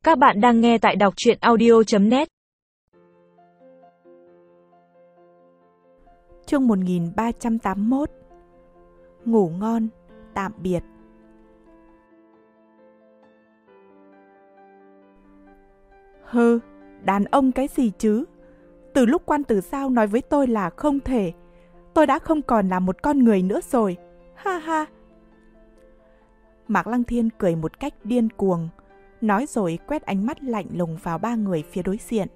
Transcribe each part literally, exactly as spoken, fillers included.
Các bạn đang nghe tại đọc truyện audio chấm net. Chương một nghìn ba trăm tám mươi mốt. Ngủ ngon, tạm biệt. Hừ, đàn ông cái gì chứ? Từ lúc Quan Tử Giao nói với tôi là không thể, tôi đã không còn là một con người nữa rồi. Ha ha. Mạc Lăng Thiên cười một cách điên cuồng, nói rồi quét ánh mắt lạnh lùng vào ba người phía đối diện.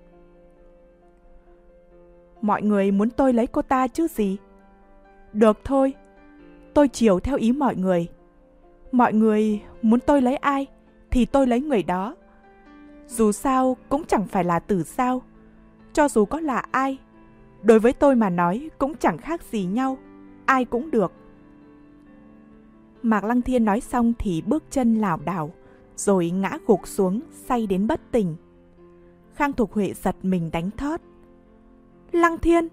Mọi người muốn tôi lấy cô ta chứ gì? Được thôi, tôi chiều theo ý mọi người. Mọi người muốn tôi lấy ai thì tôi lấy người đó. Dù sao cũng chẳng phải là Tử Giao. Cho dù có là ai, đối với tôi mà nói cũng chẳng khác gì nhau. Ai cũng được. Mạc Lăng Thiên nói xong thì bước chân lảo đảo, rồi ngã gục xuống say đến bất tỉnh. Khang Thục Huệ giật mình đánh thót. Lăng Thiên!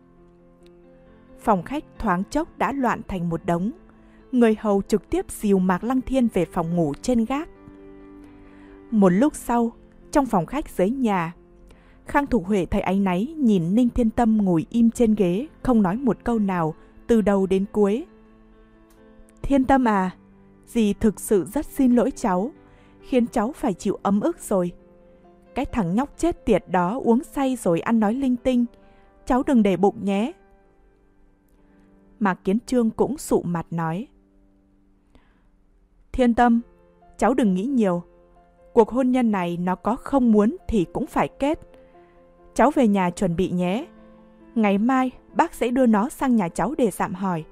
Phòng khách thoáng chốc đã loạn thành một đống. Người hầu trực tiếp dìu Mạc Lăng Thiên về phòng ngủ trên gác. Một lúc sau, trong phòng khách dưới nhà, Khang Thục Huệ thấy áy náy nhìn Ninh Thiên Tâm ngồi im trên ghế, không nói một câu nào từ đầu đến cuối. Thiên Tâm à, dì thực sự rất xin lỗi cháu, khiến cháu phải chịu ấm ức rồi. Cái thằng nhóc chết tiệt đó uống say rồi ăn nói linh tinh, cháu đừng để bụng nhé. Mạc Kiến Trương cũng sụ mặt nói. Thiên Tâm, cháu đừng nghĩ nhiều. Cuộc hôn nhân này nó có không muốn thì cũng phải kết. Cháu về nhà chuẩn bị nhé. Ngày mai bác sẽ đưa nó sang nhà cháu để dạm hỏi.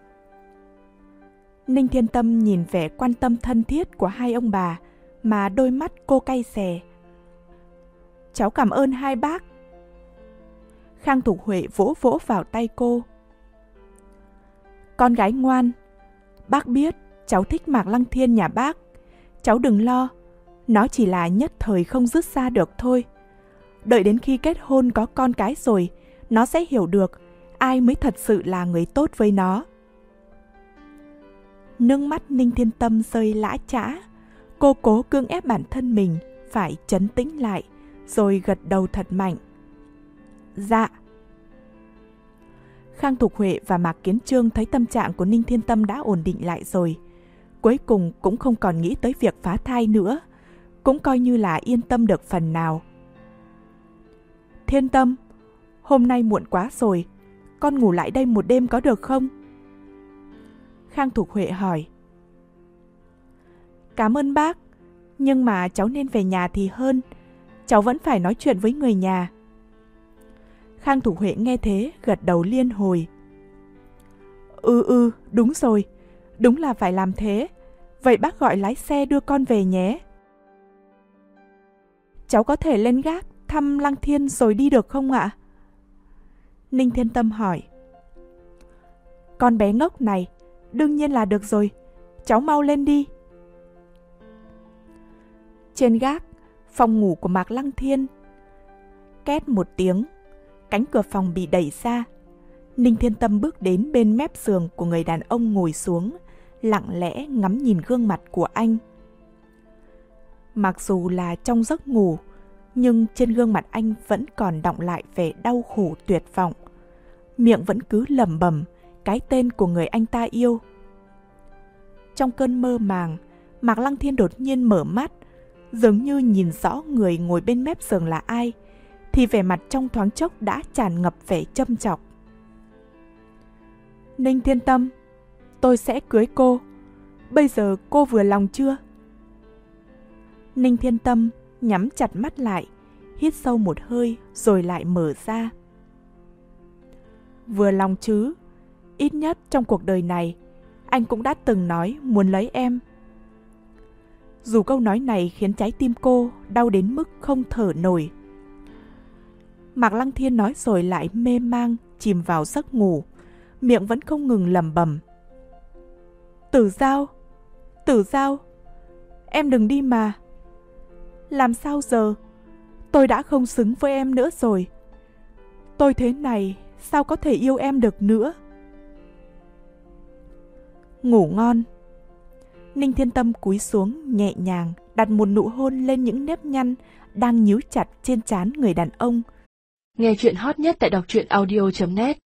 Ninh Thiên Tâm nhìn vẻ quan tâm thân thiết của hai ông bà mà đôi mắt cô cay xè. Cháu cảm ơn hai bác. Khang Thục Huệ vỗ vỗ vào tay cô. Con gái ngoan, bác biết cháu thích Mạc Lăng Thiên nhà bác. Cháu đừng lo, nó chỉ là nhất thời không dứt xa được thôi. Đợi đến khi kết hôn có con cái rồi, nó sẽ hiểu được ai mới thật sự là người tốt với nó. Nước mắt Ninh Thiên Tâm rơi lã chã. Cô cố cưỡng ép bản thân mình phải trấn tĩnh lại, rồi gật đầu thật mạnh. Dạ. Khang Thục Huệ và Mạc Kiến Trương thấy tâm trạng của Ninh Thiên Tâm đã ổn định lại rồi, cuối cùng cũng không còn nghĩ tới việc phá thai nữa, cũng coi như là yên tâm được phần nào. Thiên Tâm, hôm nay muộn quá rồi, con ngủ lại đây một đêm có được không? Khang Thục Huệ hỏi. Cảm ơn bác, nhưng mà cháu nên về nhà thì hơn, cháu vẫn phải nói chuyện với người nhà. Khang Thục Huệ nghe thế gật đầu liên hồi. Ừ ừ, đúng rồi, đúng là phải làm thế. Vậy bác gọi lái xe đưa con về nhé. Cháu có thể lên gác thăm Lăng Thiên rồi đi được không ạ? Ninh Thiên Tâm hỏi. Con bé ngốc này, đương nhiên là được rồi, cháu mau lên đi. Trên gác, phòng ngủ của Mạc Lăng Thiên. Két một tiếng, cánh cửa phòng bị đẩy ra. Ninh Thiên Tâm bước đến bên mép giường của người đàn ông ngồi xuống, lặng lẽ ngắm nhìn gương mặt của anh. Mặc dù là trong giấc ngủ, nhưng trên gương mặt anh vẫn còn đọng lại vẻ đau khổ tuyệt vọng. Miệng vẫn cứ lẩm bẩm cái tên của người anh ta yêu. Trong cơn mơ màng, Mạc Lăng Thiên đột nhiên mở mắt, dường như nhìn rõ người ngồi bên mép giường là ai, thì vẻ mặt trong thoáng chốc đã tràn ngập vẻ châm chọc. Ninh Thiên Tâm, tôi sẽ cưới cô. Bây giờ cô vừa lòng chưa? Ninh Thiên Tâm nhắm chặt mắt lại, hít sâu một hơi rồi lại mở ra. Vừa lòng chứ, ít nhất trong cuộc đời này, anh cũng đã từng nói muốn lấy em. Dù câu nói này khiến trái tim cô đau đến mức không thở nổi. Mạc Lăng Thiên nói rồi lại mê mang chìm vào giấc ngủ, miệng vẫn không ngừng lẩm bẩm. Tử Giao, Tử Giao, em đừng đi mà. Làm sao giờ? Tôi đã không xứng với em nữa rồi. Tôi thế này sao có thể yêu em được nữa? Ngủ ngon. Ninh Thiên Tâm cúi xuống nhẹ nhàng đặt một nụ hôn lên những nếp nhăn đang nhíu chặt trên trán người đàn ông. Nghe chuyện hot nhất tại đọc truyện audio chấm net.